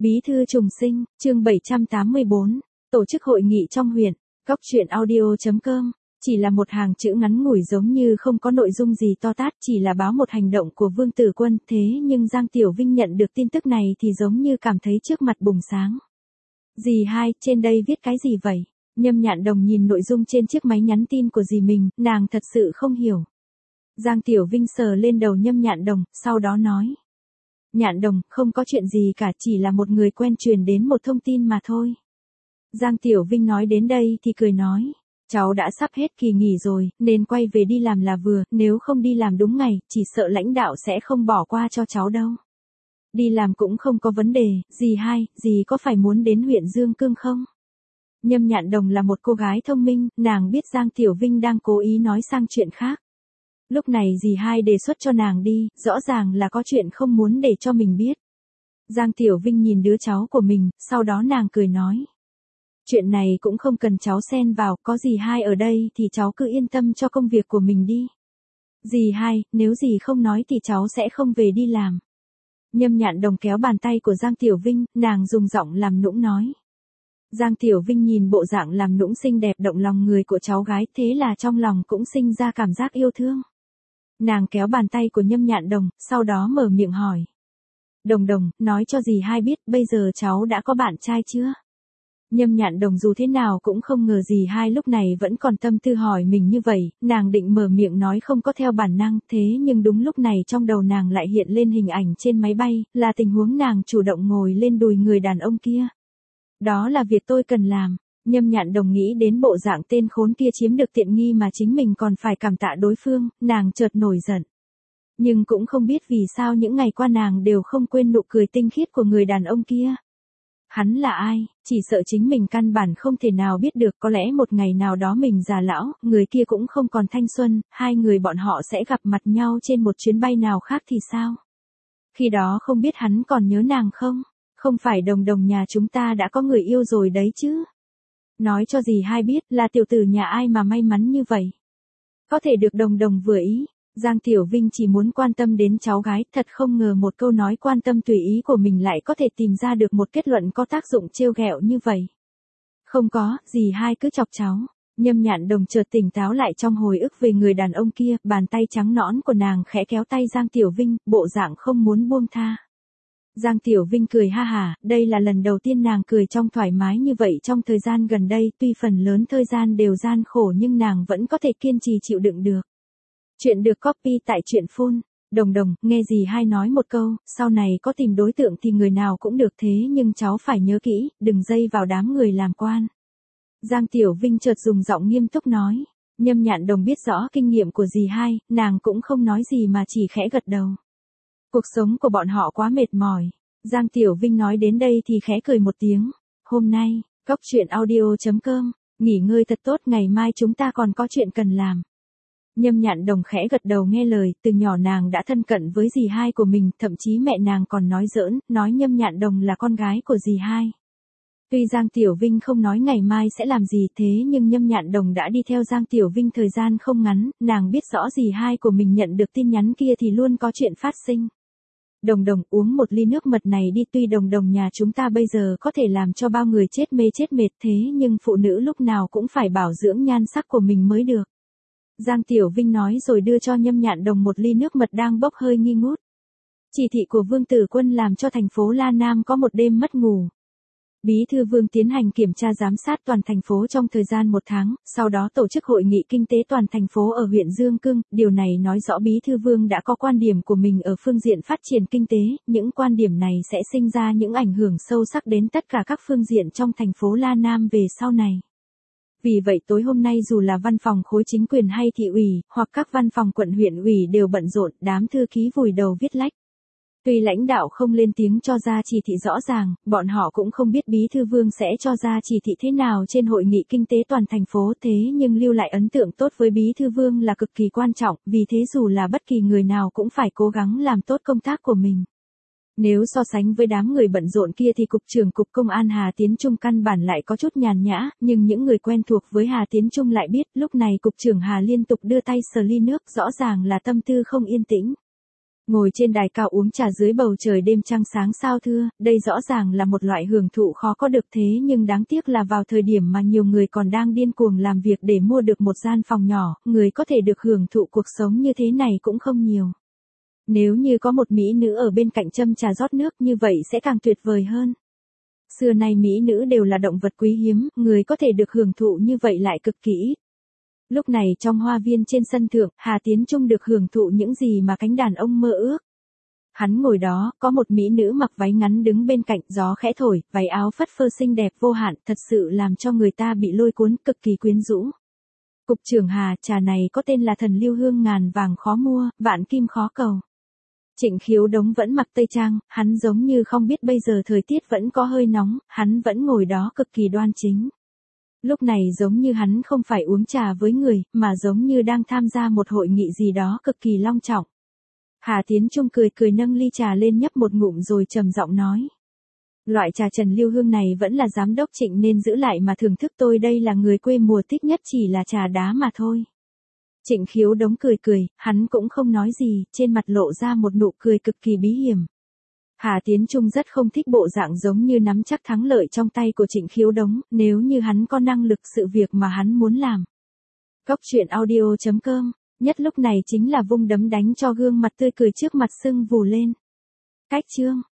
Bí thư trùng sinh, chương 784, tổ chức hội nghị trong huyện, Cóc truyện audio.com, chỉ là một hàng chữ ngắn ngủi giống như không có nội dung gì to tát, chỉ là báo một hành động của Vương Tử Quân, thế nhưng Giang Tiểu Vinh nhận được tin tức này thì giống như cảm thấy trước mặt bùng sáng. Dì hai, trên đây viết cái gì vậy? Nhâm Nhạn Đồng nhìn nội dung trên chiếc máy nhắn tin của dì mình, nàng thật sự không hiểu. Giang Tiểu Vinh sờ lên đầu Nhâm Nhạn Đồng, sau đó nói. Nhạn Đồng, không có chuyện gì cả, chỉ là một người quen truyền đến một thông tin mà thôi. Giang Tiểu Vinh nói đến đây thì cười nói, cháu đã sắp hết kỳ nghỉ rồi, nên quay về đi làm là vừa, nếu không đi làm đúng ngày, chỉ sợ lãnh đạo sẽ không bỏ qua cho cháu đâu. Đi làm cũng không có vấn đề, dì hai, dì có phải muốn đến huyện Dương Cương không? Nhâm Nhạn Đồng là một cô gái thông minh, nàng biết Giang Tiểu Vinh đang cố ý nói sang chuyện khác. Lúc này dì hai đề xuất cho nàng đi, rõ ràng là có chuyện không muốn để cho mình biết. Giang Tiểu Vinh nhìn đứa cháu của mình, sau đó nàng cười nói. Chuyện này cũng không cần cháu xen vào, có dì hai ở đây thì cháu cứ yên tâm cho công việc của mình đi. Dì hai, nếu dì không nói thì cháu sẽ không về đi làm. Nhâm Nhạn Đồng kéo bàn tay của Giang Tiểu Vinh, nàng dùng giọng làm nũng nói. Giang Tiểu Vinh nhìn bộ dạng làm nũng xinh đẹp động lòng người của cháu gái, thế là trong lòng cũng sinh ra cảm giác yêu thương. Nàng kéo bàn tay của Nhâm Nhạn Đồng, sau đó mở miệng hỏi. Đồng Đồng, nói cho dì hai biết, bây giờ cháu đã có bạn trai chưa? Nhâm Nhạn Đồng dù thế nào cũng không ngờ dì hai lúc này vẫn còn tâm tư hỏi mình như vậy, nàng định mở miệng nói không có theo bản năng, thế nhưng đúng lúc này trong đầu nàng lại hiện lên hình ảnh trên máy bay, là tình huống nàng chủ động ngồi lên đùi người đàn ông kia. Đó là việc tôi cần làm. Nhâm Nhạn Đồng nghĩ đến bộ dạng tên khốn kia chiếm được tiện nghi mà chính mình còn phải cảm tạ đối phương, nàng chợt nổi giận. Nhưng cũng không biết vì sao những ngày qua nàng đều không quên nụ cười tinh khiết của người đàn ông kia. Hắn là ai, chỉ sợ chính mình căn bản không thể nào biết được, có lẽ một ngày nào đó mình già lão, người kia cũng không còn thanh xuân, hai người bọn họ sẽ gặp mặt nhau trên một chuyến bay nào khác thì sao? Khi đó không biết hắn còn nhớ nàng không? Không phải Đồng Đồng nhà chúng ta đã có người yêu rồi đấy chứ? Nói cho dì hai biết là tiểu tử nhà ai mà may mắn như vậy. Có thể được Đồng Đồng vừa ý. Giang Tiểu Vinh chỉ muốn quan tâm đến cháu gái, thật không ngờ một câu nói quan tâm tùy ý của mình lại có thể tìm ra được một kết luận có tác dụng trêu ghẹo như vậy. Không có, dì hai cứ chọc cháu. Nhâm Nhạn Đồng chợt tỉnh táo lại trong hồi ức về người đàn ông kia, bàn tay trắng nõn của nàng khẽ kéo tay Giang Tiểu Vinh, bộ dạng không muốn buông tha. Giang Tiểu Vinh cười ha hả, đây là lần đầu tiên nàng cười trong thoải mái như vậy trong thời gian gần đây, tuy phần lớn thời gian đều gian khổ nhưng nàng vẫn có thể kiên trì chịu đựng được. Chuyện được copy tại truyện phun. Đồng Đồng, nghe dì hai nói một câu, sau này có tìm đối tượng thì người nào cũng được, thế nhưng cháu phải nhớ kỹ, đừng dây vào đám người làm quan. Giang Tiểu Vinh chợt dùng giọng nghiêm túc nói. Nhâm Nhạn Đồng biết rõ kinh nghiệm của dì hai, nàng cũng không nói gì mà chỉ khẽ gật đầu. Cuộc sống của bọn họ quá mệt mỏi. Giang Tiểu Vinh nói đến đây thì khẽ cười một tiếng. Hôm nay, Cóc truyện audio.com, nghỉ ngơi thật tốt, ngày mai chúng ta còn có chuyện cần làm. Nhâm Nhạn Đồng khẽ gật đầu nghe lời, từ nhỏ nàng đã thân cận với dì hai của mình, thậm chí mẹ nàng còn nói giỡn, nói Nhâm Nhạn Đồng là con gái của dì hai. Tuy Giang Tiểu Vinh không nói ngày mai sẽ làm gì thế nhưng Nhâm Nhạn Đồng đã đi theo Giang Tiểu Vinh thời gian không ngắn, nàng biết rõ dì hai của mình nhận được tin nhắn kia thì luôn có chuyện phát sinh. Đồng Đồng, uống một ly nước mật này đi, tuy Đồng Đồng nhà chúng ta bây giờ có thể làm cho bao người chết mê chết mệt thế nhưng phụ nữ lúc nào cũng phải bảo dưỡng nhan sắc của mình mới được. Giang Tiểu Vinh nói rồi đưa cho Nhâm Nhạn Đồng một ly nước mật đang bốc hơi nghi ngút. Chỉ thị của Vương Tử Quân làm cho thành phố La Nam có một đêm mất ngủ. Bí thư Vương tiến hành kiểm tra giám sát toàn thành phố trong thời gian 1 tháng, sau đó tổ chức hội nghị kinh tế toàn thành phố ở huyện Dương Cương, điều này nói rõ Bí thư Vương đã có quan điểm của mình ở phương diện phát triển kinh tế, những quan điểm này sẽ sinh ra những ảnh hưởng sâu sắc đến tất cả các phương diện trong thành phố La Nam về sau này. Vì vậy tối hôm nay dù là văn phòng khối chính quyền hay thị ủy, hoặc các văn phòng quận huyện ủy đều bận rộn, đám thư ký vùi đầu viết lách. Tuy lãnh đạo không lên tiếng cho ra chỉ thị rõ ràng, bọn họ cũng không biết Bí thư Vương sẽ cho ra chỉ thị thế nào trên hội nghị kinh tế toàn thành phố, thế nhưng lưu lại ấn tượng tốt với Bí thư Vương là cực kỳ quan trọng, vì thế dù là bất kỳ người nào cũng phải cố gắng làm tốt công tác của mình. Nếu so sánh với đám người bận rộn kia thì Cục trưởng Cục Công an Hà Tiến Trung căn bản lại có chút nhàn nhã, nhưng những người quen thuộc với Hà Tiến Trung lại biết lúc này Cục trưởng Hà liên tục đưa tay sờ ly nước, rõ ràng là tâm tư không yên tĩnh. Ngồi trên đài cao uống trà dưới bầu trời đêm trăng sáng sao thưa, đây rõ ràng là một loại hưởng thụ khó có được thế nhưng đáng tiếc là vào thời điểm mà nhiều người còn đang điên cuồng làm việc để mua được một gian phòng nhỏ, người có thể được hưởng thụ cuộc sống như thế này cũng không nhiều. Nếu như có một mỹ nữ ở bên cạnh châm trà rót nước như vậy sẽ càng tuyệt vời hơn. Xưa nay mỹ nữ đều là động vật quý hiếm, người có thể được hưởng thụ như vậy lại cực kỳ ít. Lúc này trong hoa viên trên sân thượng, Hà Tiến Trung được hưởng thụ những gì mà cánh đàn ông mơ ước. Hắn ngồi đó, có một mỹ nữ mặc váy ngắn đứng bên cạnh, gió khẽ thổi, váy áo phất phơ xinh đẹp vô hạn, thật sự làm cho người ta bị lôi cuốn, cực kỳ quyến rũ. Cục trưởng Hà, trà này có tên là Thần Lưu Hương, ngàn vàng khó mua, vạn kim khó cầu. Trịnh Khiếu Đống vẫn mặc tây trang, hắn giống như không biết bây giờ thời tiết vẫn có hơi nóng, hắn vẫn ngồi đó cực kỳ đoan chính. Lúc này giống như hắn không phải uống trà với người, mà giống như đang tham gia một hội nghị gì đó cực kỳ long trọng. Hà Tiến Trung cười cười nâng ly trà lên nhấp một ngụm rồi trầm giọng nói. Loại trà Trần Lưu Hương này vẫn là giám đốc Trịnh nên giữ lại mà thưởng thức, tôi đây là người quê mùa thích nhất chỉ là trà đá mà thôi. Trịnh Khiếu Đống cười cười, hắn cũng không nói gì, trên mặt lộ ra một nụ cười cực kỳ bí hiểm. Hà Tiến Trung rất không thích bộ dạng giống như nắm chắc thắng lợi trong tay của Trịnh Khiếu Đống, nếu như hắn có năng lực sự việc mà hắn muốn làm. Cốc truyện audio.com, nhất lúc này chính là vung đấm đánh cho gương mặt tươi cười trước mặt sưng vù lên. Cách chương